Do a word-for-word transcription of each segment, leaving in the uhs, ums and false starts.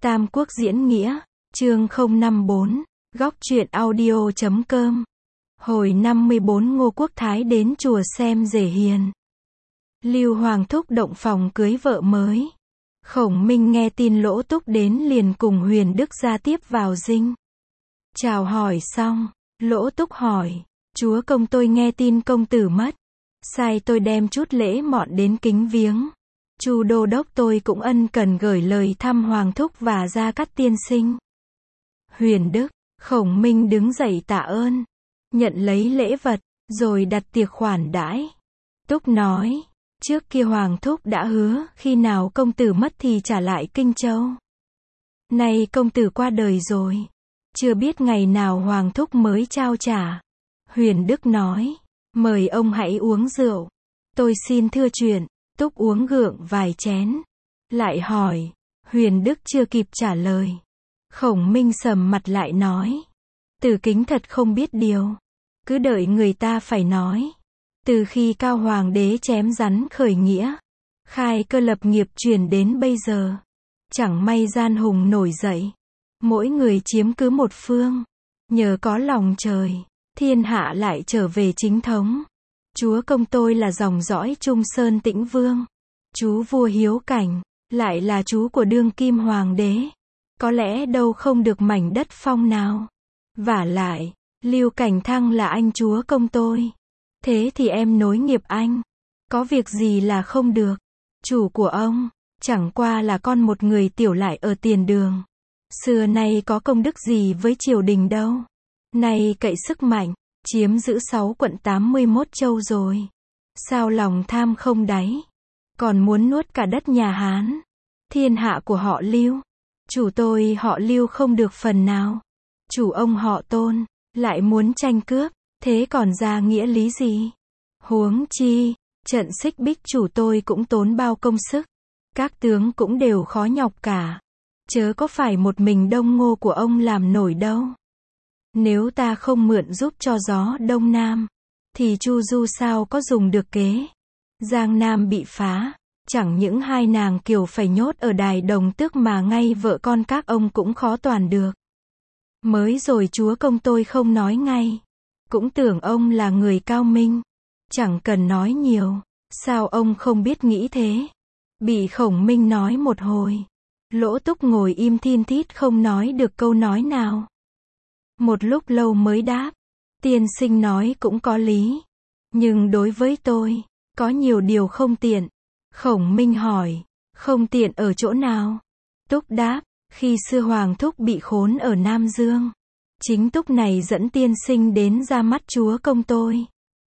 Tam Quốc diễn nghĩa, chương không năm bốn, góc truyện audio chấm com. Hồi năm mươi bốn Ngô Quốc Thái đến chùa xem rể hiền. Lưu Hoàng thúc động phòng cưới vợ mới. Khổng Minh nghe tin Lỗ Túc đến liền cùng Huyền Đức ra tiếp vào dinh. Chào hỏi xong, Lỗ Túc hỏi, chúa công tôi nghe tin công tử mất, sai tôi đem chút lễ mọn đến kính viếng. Chu đô đốc tôi cũng ân cần gửi lời thăm Hoàng thúc và Gia Cát tiên sinh. Huyền Đức, Khổng Minh đứng dậy tạ ơn, nhận lấy lễ vật, rồi đặt tiệc khoản đãi. Túc nói, trước kia Hoàng thúc đã hứa, khi nào công tử mất thì trả lại Kinh Châu. Nay công tử qua đời rồi, chưa biết ngày nào Hoàng thúc mới trao trả. Huyền Đức nói, mời ông hãy uống rượu. Tôi xin thưa chuyện. Túc uống gượng vài chén, lại hỏi. Huyền Đức chưa kịp trả lời, Khổng Minh sầm mặt lại nói, Tử Kính thật không biết điều, cứ đợi người ta phải nói. Từ khi Cao Hoàng đế chém rắn khởi nghĩa, khai cơ lập nghiệp truyền đến bây giờ, chẳng may gian hùng nổi dậy, mỗi người chiếm cứ một phương, nhờ có lòng trời, thiên hạ lại trở về chính thống. Chúa công tôi là dòng dõi Trung Sơn Tĩnh Vương, chú vua hiếu cảnh, lại là chú của đương kim hoàng đế, có lẽ đâu không được mảnh đất phong nào. Vả lại, Lưu Cảnh Thăng là anh chúa công tôi, thế thì em nối nghiệp anh, có việc gì là không được. Chủ của ông, chẳng qua là con một người tiểu lại ở tiền đường, xưa nay có công đức gì với triều đình đâu, nay cậy sức mạnh, chiếm giữ sáu quận tám mươi mốt châu rồi, sao lòng tham không đáy, còn muốn nuốt cả đất nhà Hán, thiên hạ của họ Lưu. Chủ tôi họ Lưu không được phần nào, chủ ông họ Tôn lại muốn tranh cướp, thế còn ra nghĩa lý gì? Huống chi, trận xích bích chủ tôi cũng tốn bao công sức, các tướng cũng đều khó nhọc cả, chớ có phải một mình Đông Ngô của ông làm nổi đâu. Nếu ta không mượn giúp cho gió Đông Nam, thì Chu Du sao có dùng được kế. Giang Nam bị phá, chẳng những hai nàng Kiều phải nhốt ở đài Đồng Tước mà ngay vợ con các ông cũng khó toàn được. Mới rồi chúa công tôi không nói ngay, cũng tưởng ông là người cao minh, chẳng cần nói nhiều, sao ông không biết nghĩ thế. Bị Khổng Minh nói một hồi, Lỗ Túc ngồi im thin thít không nói được câu nói nào. Một lúc lâu mới đáp, tiên sinh nói cũng có lý, nhưng đối với tôi, có nhiều điều không tiện. Khổng Minh hỏi, không tiện ở chỗ nào? Túc đáp, khi xưa Hoàng thúc bị khốn ở Nam Dương, chính Túc này dẫn tiên sinh đến ra mắt chúa công tôi.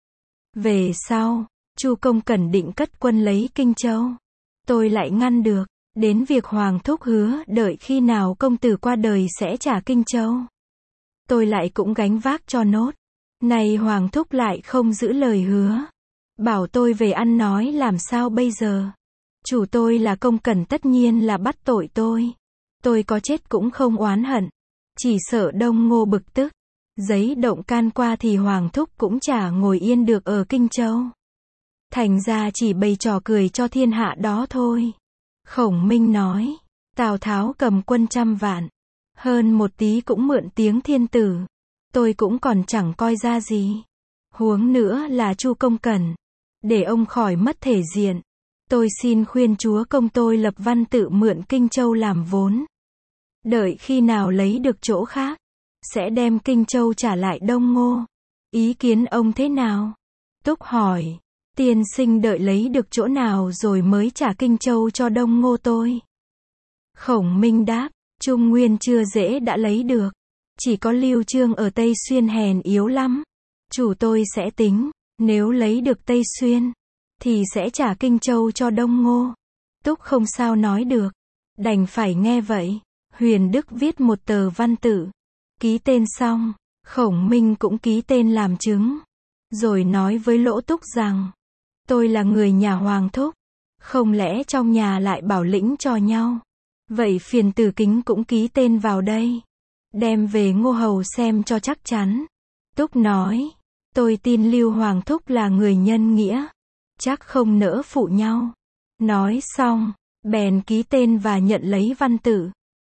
Về sau, Chu công cẩn định cất quân lấy Kinh Châu, tôi lại ngăn được, đến việc Hoàng thúc hứa đợi khi nào công tử qua đời sẽ trả Kinh Châu, tôi lại cũng gánh vác cho nốt. Này Hoàng thúc lại không giữ lời hứa, bảo tôi về ăn nói làm sao bây giờ? Chủ tôi là công cẩn tất nhiên là bắt tội tôi, tôi có chết cũng không oán hận, chỉ sợ Đông Ngô bực tức, giấy động can qua thì Hoàng thúc cũng chả ngồi yên được ở Kinh Châu. Thành ra chỉ bày trò cười cho thiên hạ đó thôi. Khổng Minh nói, Tào Tháo cầm quân trăm vạn, hơn một tí cũng mượn tiếng thiên tử, tôi cũng còn chẳng coi ra gì. Huống nữa là Chu công cẩn, để ông khỏi mất thể diện, tôi xin khuyên chúa công tôi lập văn tự mượn Kinh Châu làm vốn. Đợi khi nào lấy được chỗ khác, sẽ đem Kinh Châu trả lại Đông Ngô. Ý kiến ông thế nào? Túc hỏi, tiên sinh đợi lấy được chỗ nào rồi mới trả Kinh Châu cho Đông Ngô tôi? Khổng Minh đáp, Trung Nguyên chưa dễ đã lấy được, chỉ có Lưu Chương ở Tây Xuyên hèn yếu lắm. Chủ tôi sẽ tính, nếu lấy được Tây Xuyên, thì sẽ trả Kinh Châu cho Đông Ngô. Túc không sao nói được, đành phải nghe vậy. Huyền Đức viết một tờ văn tự, ký tên xong, Khổng Minh cũng ký tên làm chứng, rồi nói với Lỗ Túc rằng, tôi là người nhà Hoàng thúc, không lẽ trong nhà lại bảo lĩnh cho nhau? Vậy phiền Tử Kính cũng ký tên vào đây, đem về Ngô hầu xem cho chắc chắn. Túc nói, tôi tin Lưu Hoàng thúc là người nhân nghĩa, chắc không nỡ phụ nhau. Nói xong, bèn ký tên và nhận lấy văn tự.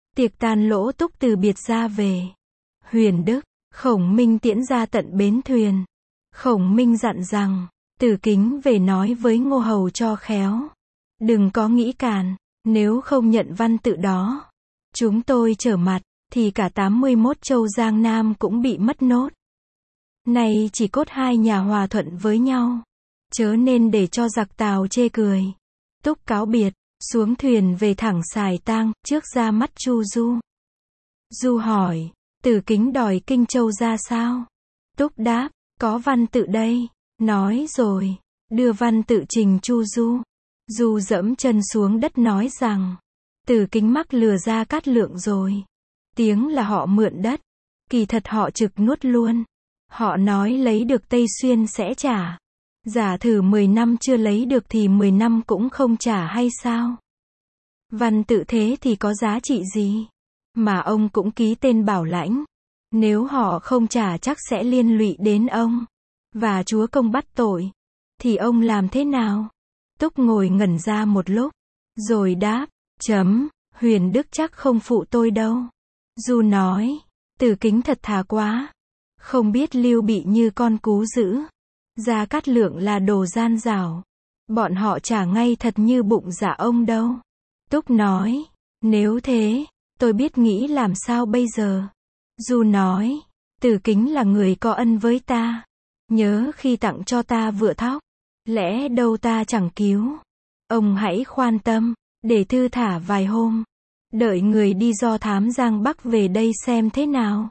Tiệc tàn Lỗ Túc từ biệt ra về. Huyền Đức, Khổng Minh tiễn ra tận bến thuyền. Khổng Minh dặn rằng, Tử Kính về nói với Ngô Hầu cho khéo. Đừng có nghĩ càn, nếu không nhận văn tự đó, chúng tôi trở mặt, thì cả tám mươi mốt châu Giang Nam cũng bị mất nốt. Này chỉ cốt hai nhà hòa thuận với nhau, chớ nên để cho giặc Tào chê cười. Túc cáo biệt, xuống thuyền về thẳng Sài Tang, trước ra mắt Chu Du. Du hỏi, Tử Kính đòi Kinh Châu ra sao? Túc đáp, có văn tự đây. Nói rồi, đưa văn tự trình Chu Du. Du dẫm chân xuống đất nói rằng, Tử Kính mắc lừa Gia Cát Lượng rồi. Tiếng là họ mượn đất, kỳ thật họ trực nuốt luôn. Họ nói lấy được Tây Xuyên sẽ trả. Giả thử mười năm chưa lấy được thì mười năm cũng không trả hay sao? Văn tự thế thì có giá trị gì? Mà ông cũng ký tên bảo lãnh. Nếu họ không trả chắc sẽ liên lụy đến ông. Và chúa công bắt tội. Thì ông làm thế nào? Túc ngồi ngẩn ra một lúc. Rồi đáp, chấm, Huyền Đức chắc không phụ tôi đâu. Du nói, Tử Kính thật thà quá. Không biết Lưu Bị như con cú dữ. Gia Cát Lượng là đồ gian dảo. Bọn họ trả ngay thật như bụng dạ ông đâu. Túc nói, nếu thế, tôi biết nghĩ làm sao bây giờ. Du nói, Tử Kính là người có ân với ta. Nhớ khi tặng cho ta vựa thóc, lẽ đâu ta chẳng cứu. Ông hãy khoan tâm, để thư thả vài hôm. Đợi người đi do thám Giang Bắc về đây xem thế nào.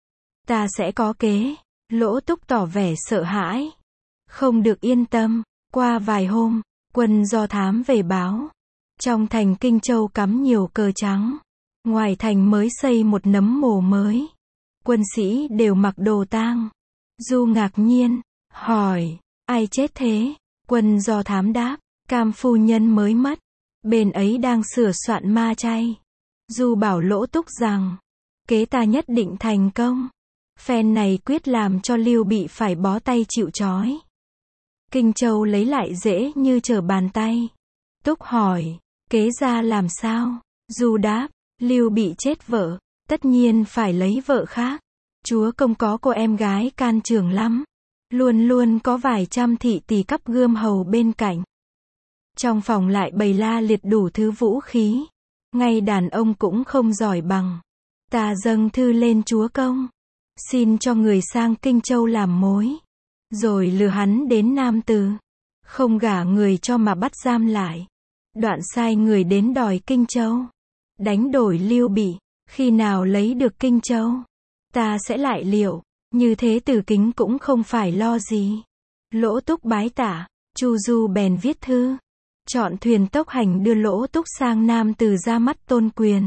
Ta sẽ có kế. Lỗ Túc tỏ vẻ sợ hãi. Không được yên tâm. Qua vài hôm, quân do thám về báo. Trong thành Kinh Châu cắm nhiều cờ trắng. Ngoài thành mới xây một nấm mồ mới. Quân sĩ đều mặc đồ tang. Du ngạc nhiên, hỏi, ai chết thế? Quân do thám đáp, Cam phu nhân mới mất. Bên ấy đang sửa soạn ma chay. Du bảo Lỗ Túc rằng, kế ta nhất định thành công. Phen này quyết làm cho Lưu Bị phải bó tay chịu trói. Kinh Châu lấy lại dễ như trở bàn tay. Túc hỏi, kế ra làm sao? Du đáp, Lưu Bị chết vợ, tất nhiên phải lấy vợ khác. Chúa công có cô em gái can trường lắm. Luôn luôn có vài trăm thị tỳ cắp gươm hầu bên cạnh. Trong phòng lại bày la liệt đủ thứ vũ khí. Ngay đàn ông cũng không giỏi bằng. Ta dâng thư lên chúa công. Xin cho người sang Kinh Châu làm mối. Rồi lừa hắn đến Nam Từ. Không gả người cho mà bắt giam lại. Đoạn sai người đến đòi Kinh Châu. Đánh đổi Lưu Bị. Khi nào lấy được Kinh Châu, ta sẽ lại liệu. Như thế Tử Kính cũng không phải lo gì. Lỗ Túc bái tạ. Chu Du bèn viết thư. Chọn thuyền tốc hành đưa Lỗ Túc sang Nam Từ ra mắt Tôn Quyền.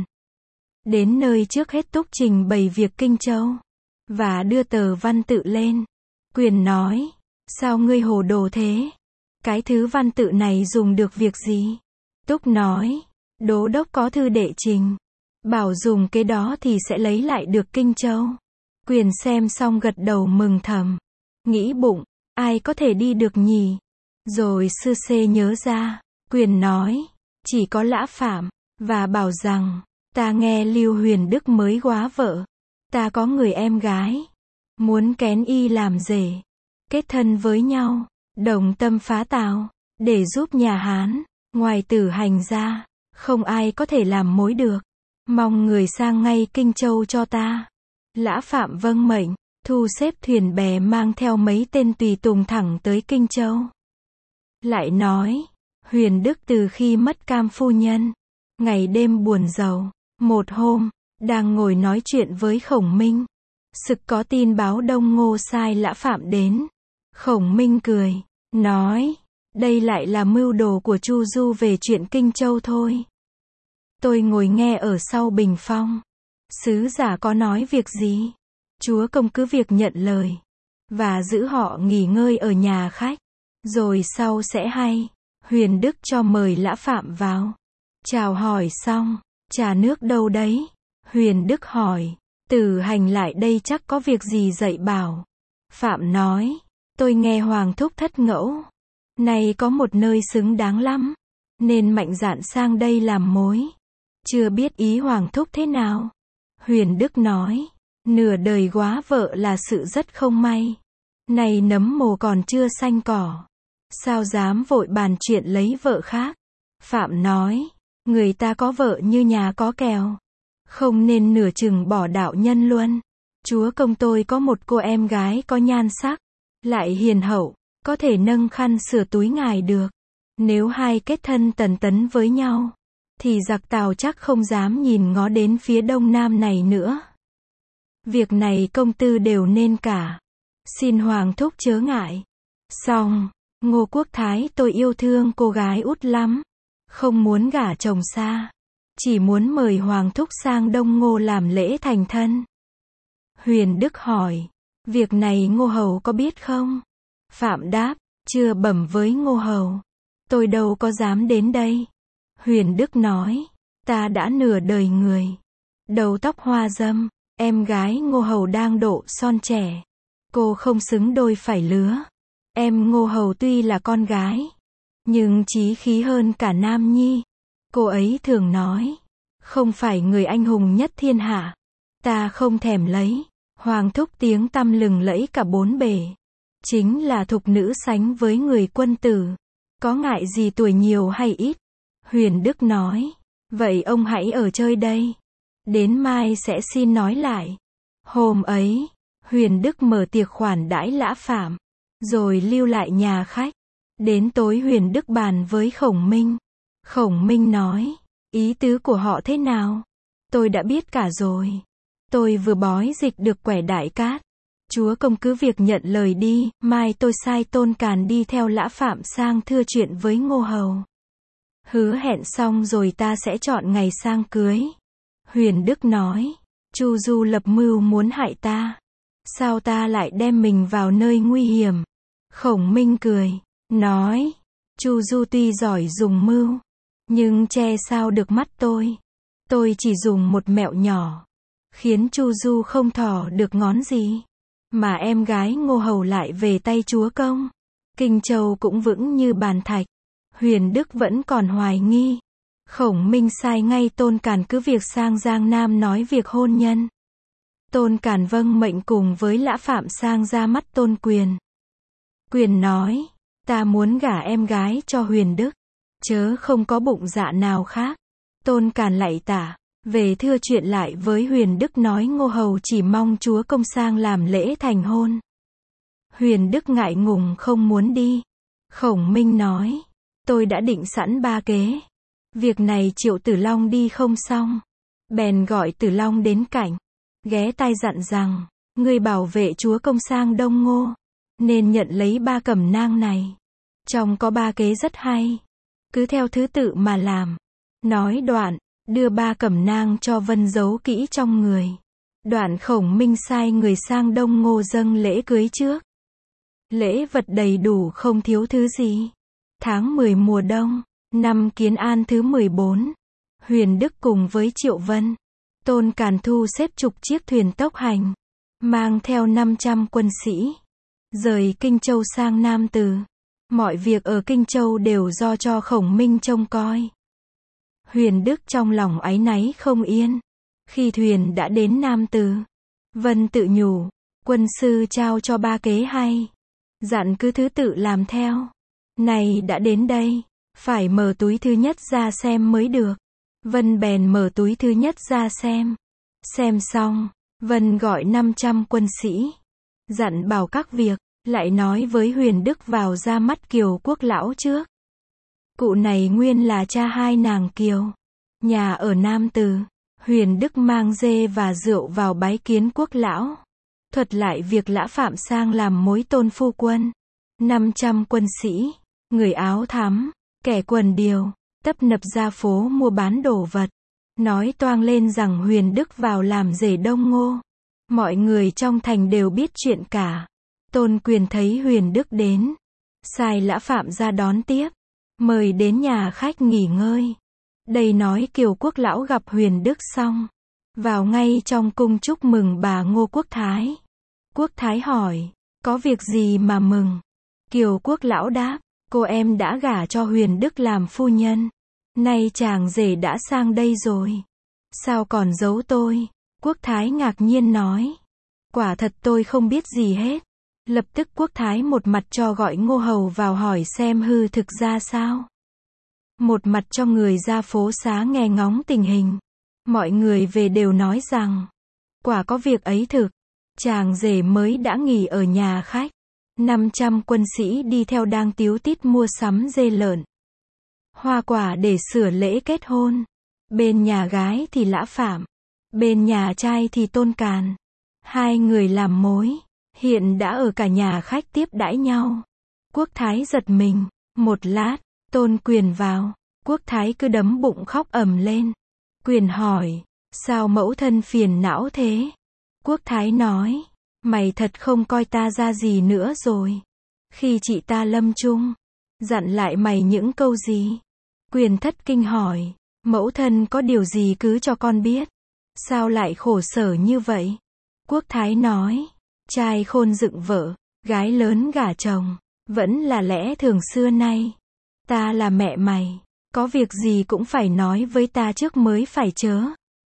Đến nơi trước hết Túc trình bày việc Kinh Châu. Và đưa tờ văn tự lên. Quyền nói, sao ngươi hồ đồ thế? Cái thứ văn tự này dùng được việc gì? Túc nói, đô đốc có thư đệ trình. Bảo dùng cái đó thì sẽ lấy lại được Kinh Châu. Quyền xem xong gật đầu mừng thầm. Nghĩ bụng, ai có thể đi được nhỉ? Rồi sư xê nhớ ra. Quyền nói, chỉ có Lã Phạm. Và bảo rằng, ta nghe Lưu Huyền Đức mới góa vợ. Ta có người em gái. Muốn kén y làm rể. Kết thân với nhau. Đồng tâm phá Tào. Để giúp nhà Hán. Ngoài Tử Hành ra, không ai có thể làm mối được. Mong người sang ngay Kinh Châu cho ta. Lã Phạm vâng mệnh. Thu xếp thuyền bè mang theo mấy tên tùy tùng thẳng tới Kinh Châu. Lại nói, Huyền Đức từ khi mất Cam phu nhân, ngày đêm buồn rầu. Một hôm, đang ngồi nói chuyện với Khổng Minh. Sực có tin báo Đông Ngô sai Lã Phạm đến. Khổng Minh cười, nói, đây lại là mưu đồ của Chu Du về chuyện Kinh Châu thôi. Tôi ngồi nghe ở sau bình phong. Sứ giả có nói việc gì? Chúa công cứ việc nhận lời. Và giữ họ nghỉ ngơi ở nhà khách. Rồi sau sẽ hay. Huyền Đức cho mời Lã Phạm vào. Chào hỏi xong. Trà nước đâu đấy? Huyền Đức hỏi. Tử Hành lại đây chắc có việc gì dạy bảo. Phạm nói. Tôi nghe Hoàng thúc thất ngẫu. Này có một nơi xứng đáng lắm. Nên mạnh dạn sang đây làm mối. chưa biết ý Hoàng thúc thế nào. Huyền Đức nói, nửa đời góa vợ là sự rất không may. Này nấm mồ còn chưa xanh cỏ, sao dám vội bàn chuyện lấy vợ khác. Phạm nói, người ta có vợ như nhà có kèo, không nên nửa chừng bỏ đạo nhân luôn. Chúa công tôi có một cô em gái có nhan sắc, lại hiền hậu, có thể nâng khăn sửa túi ngài được. Nếu hai kết thân tần tấn với nhau, thì giặc Tào chắc không dám nhìn ngó đến phía đông nam này nữa. Việc này công tư đều nên cả, xin Hoàng thúc chớ ngại. Xong, Ngô Quốc Thái tôi yêu thương cô gái út lắm, không muốn gả chồng xa, chỉ muốn mời Hoàng thúc sang Đông Ngô làm lễ thành thân. Huyền Đức hỏi, việc này Ngô hầu có biết không? Phạm đáp, chưa bẩm với Ngô hầu, tôi đâu có dám đến đây. Huyền Đức nói, ta đã nửa đời người, đầu tóc hoa dâm, em gái Ngô hầu đang độ son trẻ, cô không xứng đôi phải lứa. Em Ngô hầu tuy là con gái, nhưng chí khí hơn cả nam nhi. Cô ấy thường nói, không phải người anh hùng nhất thiên hạ, ta không thèm lấy. Hoàng thúc tiếng tăm lừng lẫy cả bốn bể, chính là thục nữ sánh với người quân tử, có ngại gì tuổi nhiều hay ít. Huyền Đức nói, vậy ông hãy ở chơi đây, đến mai sẽ xin nói lại. Hôm ấy, Huyền Đức mở tiệc khoản đãi Lã Phạm, rồi lưu lại nhà khách. Đến tối Huyền Đức bàn với Khổng Minh. Khổng Minh nói, ý tứ của họ thế nào? Tôi đã biết cả rồi. Tôi vừa bói dịch được quẻ Đại Cát. Chúa công cứ việc nhận lời đi, mai tôi sai Tôn Càn đi theo Lã Phạm sang thưa chuyện với Ngô hầu. Hứa hẹn xong rồi ta sẽ chọn ngày sang cưới. Huyền Đức nói, Chu Du lập mưu muốn hại ta, sao ta lại đem mình vào nơi nguy hiểm? Khổng Minh cười, nói, Chu Du tuy giỏi dùng mưu, nhưng che sao được mắt tôi. Tôi chỉ dùng một mẹo nhỏ, khiến Chu Du không thỏ được ngón gì, mà em gái Ngô hầu lại về tay chúa công. Kinh Châu cũng vững như bàn thạch. Huyền Đức vẫn còn hoài nghi. Khổng Minh sai ngay Tôn Càn cứ việc sang Giang Nam nói việc hôn nhân. Tôn Càn vâng mệnh cùng với Lã Phạm sang ra mắt Tôn Quyền. Quyền nói, ta muốn gả em gái cho Huyền Đức, chớ không có bụng dạ nào khác. Tôn Càn lạy tả, về thưa chuyện lại với Huyền Đức nói Ngô hầu chỉ mong chúa công sang làm lễ thành hôn. Huyền Đức ngại ngùng không muốn đi. Khổng Minh nói, tôi đã định sẵn ba kế. Việc này Triệu Tử Long đi không xong, bèn gọi Tử Long đến cạnh, ghé tai dặn rằng, ngươi bảo vệ chúa công sang Đông Ngô, nên nhận lấy ba cẩm nang này. Trong có ba kế rất hay, cứ theo thứ tự mà làm. Nói đoạn, đưa ba cẩm nang cho Vân giấu kỹ trong người. Đoạn Khổng Minh sai người sang Đông Ngô dâng lễ cưới trước. Lễ vật đầy đủ không thiếu thứ gì. Tháng mười mùa đông, năm Kiến An thứ mười bốn, Huyền Đức cùng với Triệu Vân, Tôn Càn thu xếp chục chiếc thuyền tốc hành, mang theo năm trăm quân sĩ, rời Kinh Châu sang Nam Từ. Mọi việc ở Kinh Châu đều do cho Khổng Minh trông coi. Huyền Đức trong lòng áy náy không yên. Khi thuyền đã đến Nam Từ, Vân tự nhủ, quân sư trao cho ba kế hay, dặn cứ thứ tự làm theo. Này đã đến đây, phải mở túi thứ nhất ra xem mới được. Vân bèn mở túi thứ nhất ra xem. Xem xong, Vân gọi năm trăm quân sĩ, dặn bảo các việc, lại nói với Huyền Đức vào ra mắt Kiều Quốc lão trước. Cụ này nguyên là cha hai nàng Kiều, nhà ở Nam Từ. Huyền Đức mang dê và rượu vào bái kiến Quốc lão, thuật lại việc Lã Phạm sang làm mối tôn phu quân. năm trăm quân sĩ, người áo thắm, kẻ quần điều, tấp nập ra phố mua bán đồ vật, nói toang lên rằng Huyền Đức vào làm rể Đông Ngô. Mọi người trong thành đều biết chuyện cả. Tôn Quyền thấy Huyền Đức đến, sai Lã Phạm ra đón tiếp, mời đến nhà khách nghỉ ngơi. Đây nói Kiều Quốc lão gặp Huyền Đức xong, vào ngay trong cung chúc mừng bà Ngô Quốc Thái. Quốc Thái hỏi, có việc gì mà mừng? Kiều Quốc lão đáp, cô em đã gả cho Huyền Đức làm phu nhân. Nay chàng rể đã sang đây rồi. Sao còn giấu tôi? Quốc thái ngạc nhiên nói. Quả thật tôi không biết gì hết. Lập tức quốc thái một mặt cho gọi Ngô Hầu vào hỏi xem hư thực ra sao. Một mặt cho người ra phố xá nghe ngóng tình hình. Mọi người về đều nói rằng, quả có việc ấy thực. Chàng rể mới đã nghỉ ở nhà khách. năm trăm quân sĩ đi theo đang tíu tít mua sắm dê lợn, hoa quả để sửa lễ kết hôn. Bên nhà gái thì Lã Phạm, bên nhà trai thì Tôn Càn. Hai người làm mối, hiện đã ở cả nhà khách tiếp đãi nhau. Quốc thái giật mình, một lát, Tôn Quyền vào, Quốc thái cứ đấm bụng khóc ầm lên. Quyền hỏi, sao mẫu thân phiền não thế? Quốc thái nói, mày thật không coi ta ra gì nữa rồi. Khi chị ta lâm chung, dặn lại mày những câu gì? Quyền thất kinh hỏi, mẫu thân có điều gì cứ cho con biết. Sao lại khổ sở như vậy? Quốc thái nói, trai khôn dựng vợ, gái lớn gả chồng, vẫn là lẽ thường xưa nay. Ta là mẹ mày, có việc gì cũng phải nói với ta trước mới phải chớ.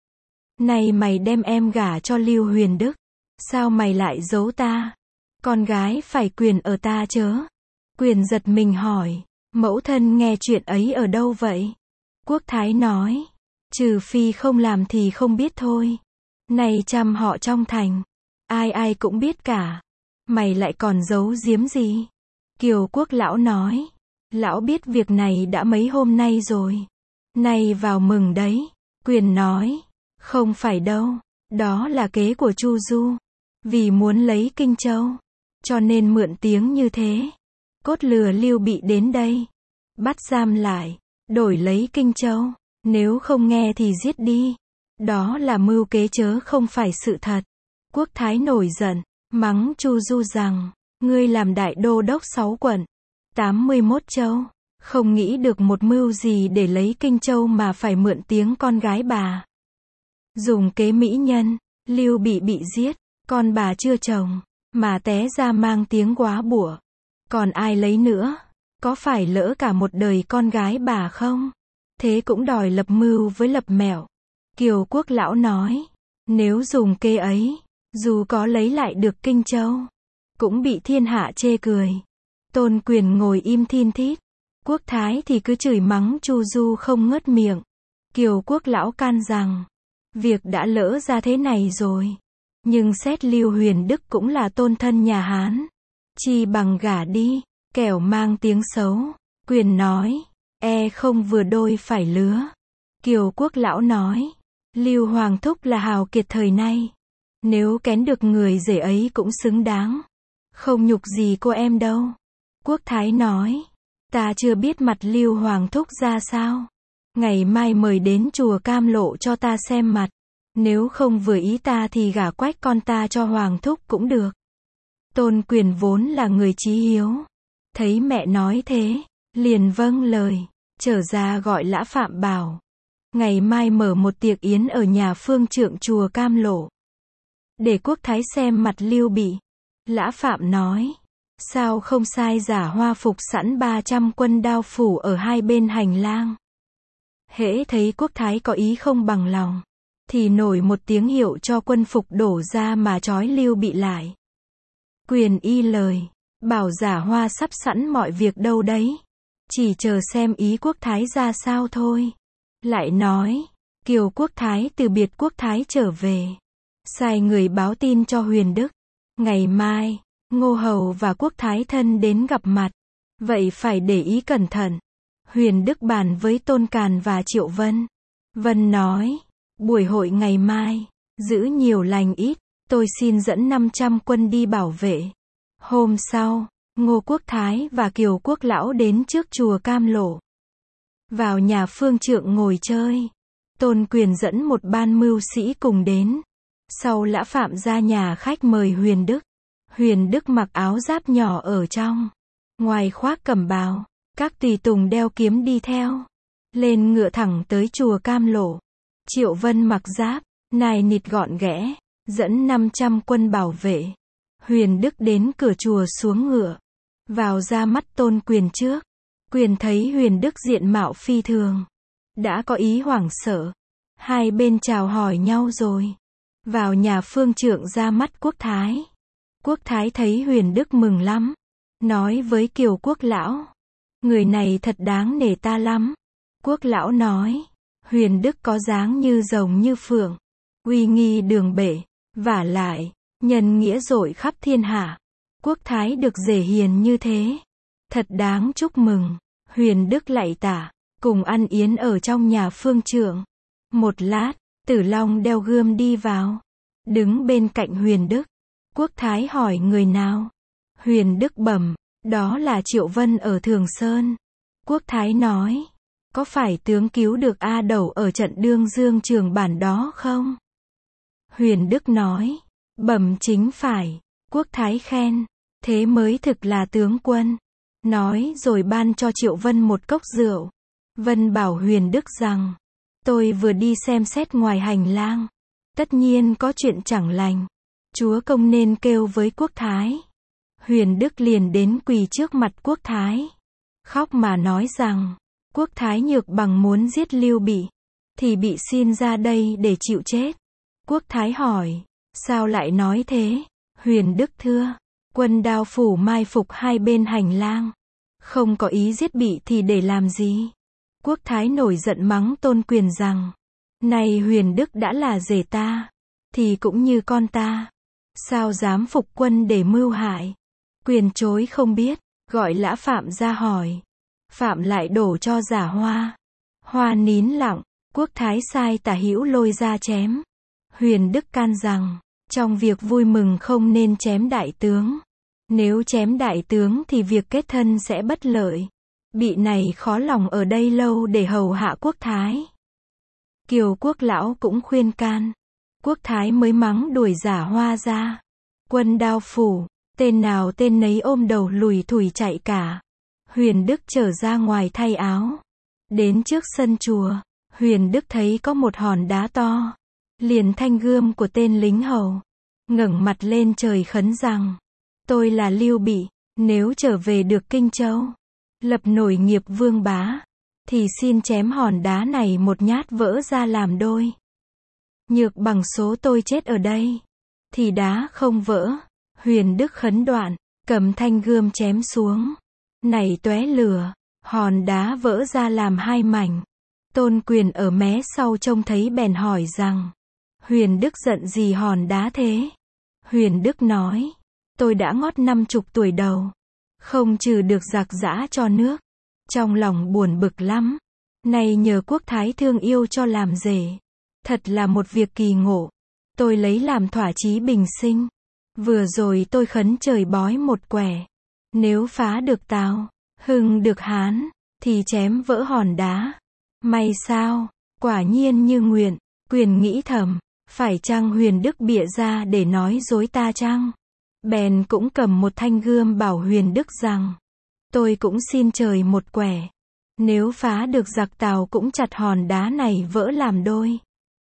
Này mày đem em gả cho Lưu Huyền Đức, sao mày lại giấu ta? Con gái phải quyền ở ta chớ. Quyền giật mình hỏi, mẫu thân nghe chuyện ấy ở đâu vậy? Quốc thái nói, trừ phi không làm thì không biết thôi. Này trăm họ trong thành, ai ai cũng biết cả. Mày lại còn giấu giếm gì? Kiều Quốc lão nói, lão biết việc này đã mấy hôm nay rồi. Nay vào mừng đấy. Quyền nói, không phải đâu, đó là kế của Chu Du. Vì muốn lấy Kinh Châu, cho nên mượn tiếng như thế. Cốt lừa Lưu Bị đến đây, bắt giam lại, đổi lấy Kinh Châu. Nếu không nghe thì giết đi. Đó là mưu kế chớ không phải sự thật. Quốc thái nổi giận, mắng Chu Du rằng, ngươi làm đại đô đốc sáu quận, tám mươi mốt châu, không nghĩ được một mưu gì để lấy Kinh Châu mà phải mượn tiếng con gái bà. Dùng kế mỹ nhân, Lưu Bị bị giết, con bà chưa chồng, mà té ra mang tiếng góa bủa. Còn ai lấy nữa? Có phải lỡ cả một đời con gái bà không? Thế cũng đòi lập mưu với lập mẹo. Kiều Quốc lão nói, nếu dùng kế ấy, dù có lấy lại được Kinh Châu, cũng bị thiên hạ chê cười. Tôn Quyền ngồi im thin thít. Quốc thái thì cứ chửi mắng Chu Du không ngớt miệng. Kiều Quốc lão can rằng, việc đã lỡ ra thế này rồi. Nhưng xét Lưu Huyền Đức cũng là tôn thân nhà Hán. Chi bằng gả đi, kẻo mang tiếng xấu. Quyền nói, e không vừa đôi phải lứa. Kiều Quốc lão nói, Lưu Hoàng Thúc là hào kiệt thời nay. Nếu kén được người rể ấy cũng xứng đáng. Không nhục gì cô em đâu. Quốc thái nói, ta chưa biết mặt Lưu Hoàng Thúc ra sao. Ngày mai mời đến chùa Cam Lộ cho ta xem mặt. Nếu không vừa ý ta thì gả quách con ta cho Hoàng Thúc cũng được. Tôn Quyền vốn là người chí hiếu. Thấy mẹ nói thế, liền vâng lời, trở ra gọi Lã Phạm bảo. Ngày mai mở một tiệc yến ở nhà phương trượng chùa Cam Lộ. Để quốc thái xem mặt Lưu Bị. Lã Phạm nói, sao không sai giả hoa phục sẵn ba trăm quân đao phủ ở hai bên hành lang. Hễ thấy quốc thái có ý không bằng lòng, thì nổi một tiếng hiệu cho quân phục đổ ra mà trói Lưu Bị lại. Quyền y lời, bảo giả hoa sắp sẵn mọi việc đâu đấy. Chỉ chờ xem ý quốc thái ra sao thôi. Lại nói, Kiều Quốc thái từ biệt quốc thái trở về. Sai người báo tin cho Huyền Đức. Ngày mai, Ngô Hầu và quốc thái thân đến gặp mặt. Vậy phải để ý cẩn thận. Huyền Đức bàn với Tôn Càn và Triệu Vân. Vân nói, buổi hội ngày mai, giữ nhiều lành ít, tôi xin dẫn năm trăm quân đi bảo vệ. Hôm sau, Ngô Quốc Thái và Kiều Quốc Lão đến trước chùa Cam Lộ. Vào nhà phương trượng ngồi chơi. Tôn Quyền dẫn một ban mưu sĩ cùng đến. Sau Lã Phạm ra nhà khách mời Huyền Đức. Huyền Đức mặc áo giáp nhỏ ở trong. Ngoài khoác cẩm bào, các tùy tùng đeo kiếm đi theo. Lên ngựa thẳng tới chùa Cam Lộ. Triệu Vân mặc giáp, nài nịt gọn ghẽ, dẫn năm trăm quân bảo vệ. Huyền Đức đến cửa chùa xuống ngựa. Vào ra mắt Tôn Quyền trước. Quyền thấy Huyền Đức diện mạo phi thường. đã có ý hoảng sợ. Hai bên chào hỏi nhau rồi. Vào nhà phương trượng ra mắt Quốc Thái. Quốc Thái thấy Huyền Đức mừng lắm. Nói với Kiều Quốc lão. Người này thật đáng nể ta lắm. Quốc lão nói. Huyền Đức có dáng như rồng như phượng. Uy nghi đường bể. Vả lại, nhân nghĩa rội khắp thiên hạ. Quốc Thái được rể hiền như thế. Thật đáng chúc mừng. Huyền Đức lạy tạ. Cùng ăn yến ở trong nhà phương trượng. Một lát, Tử Long đeo gươm đi vào. Đứng bên cạnh Huyền Đức. Quốc Thái hỏi người nào. Huyền Đức bẩm, đó là Triệu Vân ở Thường Sơn. Quốc Thái nói, có phải tướng cứu được A Đẩu ở trận Đương Dương Trường Bản đó không? Huyền Đức nói, bẩm chính phải. Quốc Thái khen, thế mới thực là tướng quân. Nói rồi ban cho Triệu Vân một cốc rượu. Vân bảo Huyền Đức rằng, tôi vừa đi xem xét ngoài hành lang. Tất nhiên có chuyện chẳng lành. Chúa công nên kêu với Quốc Thái. Huyền Đức liền đến quỳ trước mặt Quốc Thái. Khóc mà nói rằng, Quốc Thái Nhược Bằng muốn giết Lưu Bị, thì bị xin ra đây để chịu chết. Quốc Thái hỏi, sao lại nói thế? Huyền Đức thưa, quân Đao Phủ mai phục hai bên hành lang. Không có ý giết Bị thì để làm gì? Quốc Thái nổi giận mắng Tôn Quyền rằng, này Huyền Đức đã là rể ta, thì cũng như con ta. Sao dám phục quân để mưu hại? Quyền chối không biết, gọi Lã Phạm ra hỏi. Phạm lại đổ cho Giả Hoa. Hoa nín lặng, Quốc Thái sai Tả Hữu lôi ra chém. Huyền Đức can rằng, trong việc vui mừng không nên chém đại tướng. Nếu chém đại tướng thì việc kết thân sẽ bất lợi. Bị này khó lòng ở đây lâu để hầu hạ Quốc Thái. Kiều Quốc lão cũng khuyên can. Quốc Thái mới mắng đuổi Giả Hoa ra. Quân Đao Phủ, tên nào tên nấy ôm đầu lùi thủi chạy cả. Huyền Đức trở ra ngoài thay áo. Đến trước sân chùa, Huyền Đức thấy có một hòn đá to. Liền thanh gươm của tên lính hầu. Ngẩng mặt lên trời khấn rằng, tôi là Lưu Bị, nếu trở về được Kinh Châu, lập nổi nghiệp vương bá, thì xin chém hòn đá này một nhát vỡ ra làm đôi. Nhược bằng số tôi chết ở đây, thì đá không vỡ. Huyền Đức khấn đoạn, cầm thanh gươm chém xuống. Này tóe lửa, hòn đá vỡ ra làm hai mảnh. Tôn Quyền ở mé sau trông thấy bèn hỏi rằng, Huyền Đức giận gì hòn đá thế? Huyền Đức nói, tôi đã ngót năm chục tuổi đầu, không trừ được giặc giã cho nước. Trong lòng buồn bực lắm. Này nhờ Quốc Thái thương yêu cho làm rể. Thật là một việc kỳ ngộ. Tôi lấy làm thỏa chí bình sinh. Vừa rồi tôi khấn trời bói một quẻ. Nếu phá được Tào, hưng được Hán, thì chém vỡ hòn đá. May sao, quả nhiên như nguyện. Quyền nghĩ thầm, phải chăng Huyền Đức bịa ra để nói dối ta chăng? Bèn cũng cầm một thanh gươm bảo Huyền Đức rằng, tôi cũng xin trời một quẻ. Nếu phá được giặc Tào cũng chặt hòn đá này vỡ làm đôi.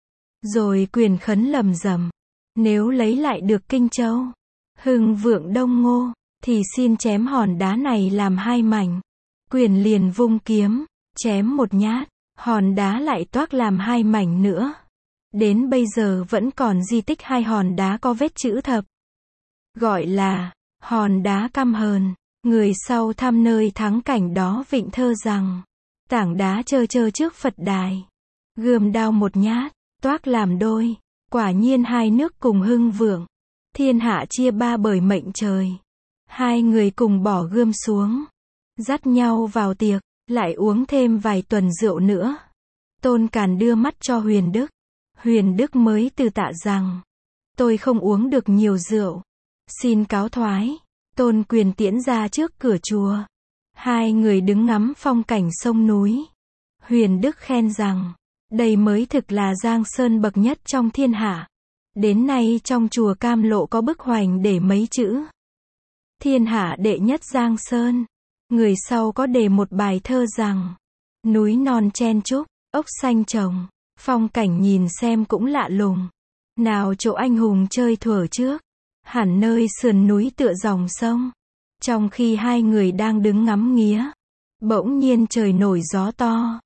Rồi Quyền khấn lầm rầm, nếu lấy lại được Kinh Châu, hưng vượng Đông Ngô, thì xin chém hòn đá này làm hai mảnh. Quyền liền vung kiếm, chém một nhát, hòn đá lại toác làm hai mảnh nữa. Đến bây giờ vẫn còn di tích hai hòn đá có vết chữ thập. Gọi là, hòn đá căm hờn. Người sau thăm nơi thắng cảnh đó vịnh thơ rằng, tảng đá chơ chơ trước Phật đài. Gươm đao một nhát, toác làm đôi. Quả nhiên hai nước cùng hưng vượng. Thiên hạ chia ba bởi mệnh trời. Hai người cùng bỏ gươm xuống, dắt nhau vào tiệc, lại uống thêm vài tuần rượu nữa. Tôn Càn đưa mắt cho Huyền Đức. Huyền Đức mới từ tạ rằng, tôi không uống được nhiều rượu, xin cáo thoái. Tôn Quyền tiễn ra trước cửa chùa. Hai người đứng ngắm phong cảnh sông núi. Huyền Đức khen rằng, đây mới thực là giang sơn bậc nhất trong thiên hạ. Đến nay trong chùa Cam Lộ có bức hoành để mấy chữ, thiên hạ đệ nhất giang sơn. Người sau có đề một bài thơ rằng, núi non chen chúc, ốc xanh trồng, phong cảnh nhìn xem cũng lạ lùng. Nào chỗ anh hùng chơi thuở trước, hẳn nơi sườn núi tựa dòng sông. Trong khi hai người đang đứng ngắm nghía, bỗng nhiên trời nổi gió to.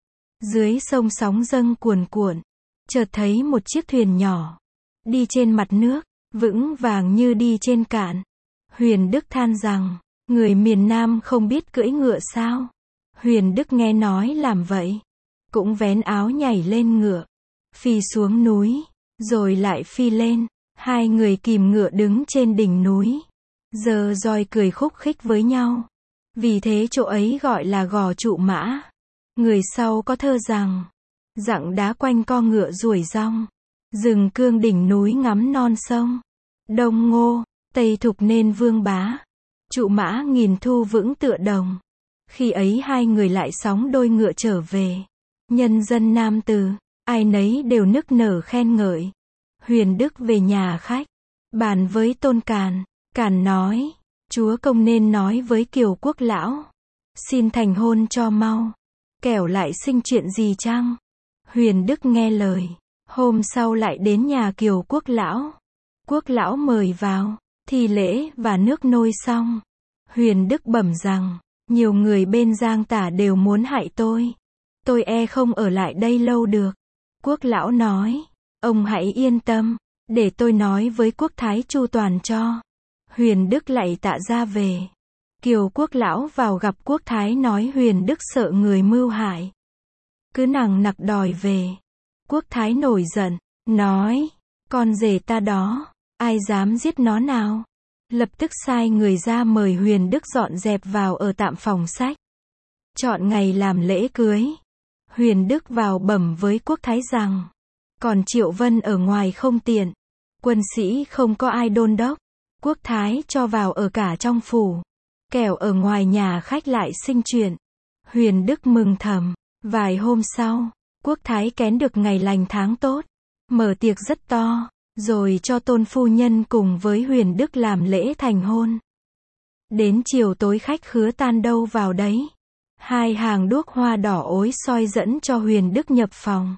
Dưới sông sóng dâng cuồn cuộn, chợt thấy một chiếc thuyền nhỏ, đi trên mặt nước, vững vàng như đi trên cạn. Huyền Đức than rằng, người miền Nam không biết cưỡi ngựa sao? Huyền Đức nghe nói làm vậy, cũng vén áo nhảy lên ngựa, phi xuống núi, rồi lại phi lên. Hai người kìm ngựa đứng trên đỉnh núi, giơ roi cười khúc khích với nhau. Vì thế chỗ ấy gọi là Gò Trụ Mã. Người sau có thơ rằng, dặng đá quanh co ngựa ruổi rong, rừng cương đỉnh núi ngắm non sông. Đông Ngô, Tây Thục nên vương bá, Trụ Mã nghìn thu vững tựa đồng. Khi ấy hai người lại sóng đôi ngựa trở về. Nhân dân Nam Từ, ai nấy đều nức nở khen ngợi. Huyền Đức về nhà khách, bàn với Tôn Càn. Càn nói, chúa công nên nói với Kiều Quốc lão, xin thành hôn cho mau, kẻo lại sinh chuyện gì chăng? Huyền Đức nghe lời, hôm sau lại đến nhà Kiều Quốc lão. Quốc lão mời vào, thi lễ và nước nôi xong. Huyền Đức bẩm rằng, nhiều người bên Giang Tả đều muốn hại tôi. Tôi e không ở lại đây lâu được. Quốc lão nói, ông hãy yên tâm, để tôi nói với Quốc thái chu toàn cho. Huyền Đức lạy tạ ra về. Kiều Quốc lão vào gặp Quốc thái nói Huyền Đức sợ người mưu hại, cứ nằng nặc đòi về. Quốc thái nổi giận, nói, con rể ta đó, ai dám giết nó nào? Lập tức sai người ra mời Huyền Đức dọn dẹp vào ở tạm phòng sách. Chọn ngày làm lễ cưới. Huyền Đức vào bẩm với Quốc thái rằng, còn Triệu Vân ở ngoài không tiện, quân sĩ không có ai đôn đốc. Quốc thái cho vào ở cả trong phủ, kẻo ở ngoài nhà khách lại sinh chuyện. Huyền Đức mừng thầm. Vài hôm sau, Quốc thái kén được ngày lành tháng tốt, mở tiệc rất to, rồi cho Tôn phu nhân cùng với Huyền Đức làm lễ thành hôn. Đến chiều tối khách khứa tan đâu vào đấy. Hai hàng đuốc hoa đỏ ối soi dẫn cho Huyền Đức nhập phòng.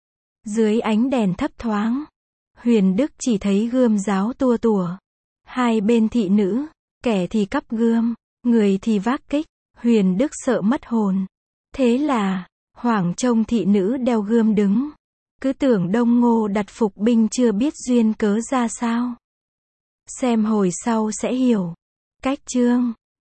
Dưới ánh đèn thấp thoáng, Huyền Đức chỉ thấy gươm giáo tua tủa. Hai bên thị nữ, kẻ thì cắp gươm, người thì vác kích. Huyền Đức sợ mất hồn. Thế là, hoảng trông thị nữ đeo gươm đứng. Cứ tưởng Đông Ngô đặt phục binh chưa biết duyên cớ ra sao. Xem hồi sau sẽ hiểu. Cách chương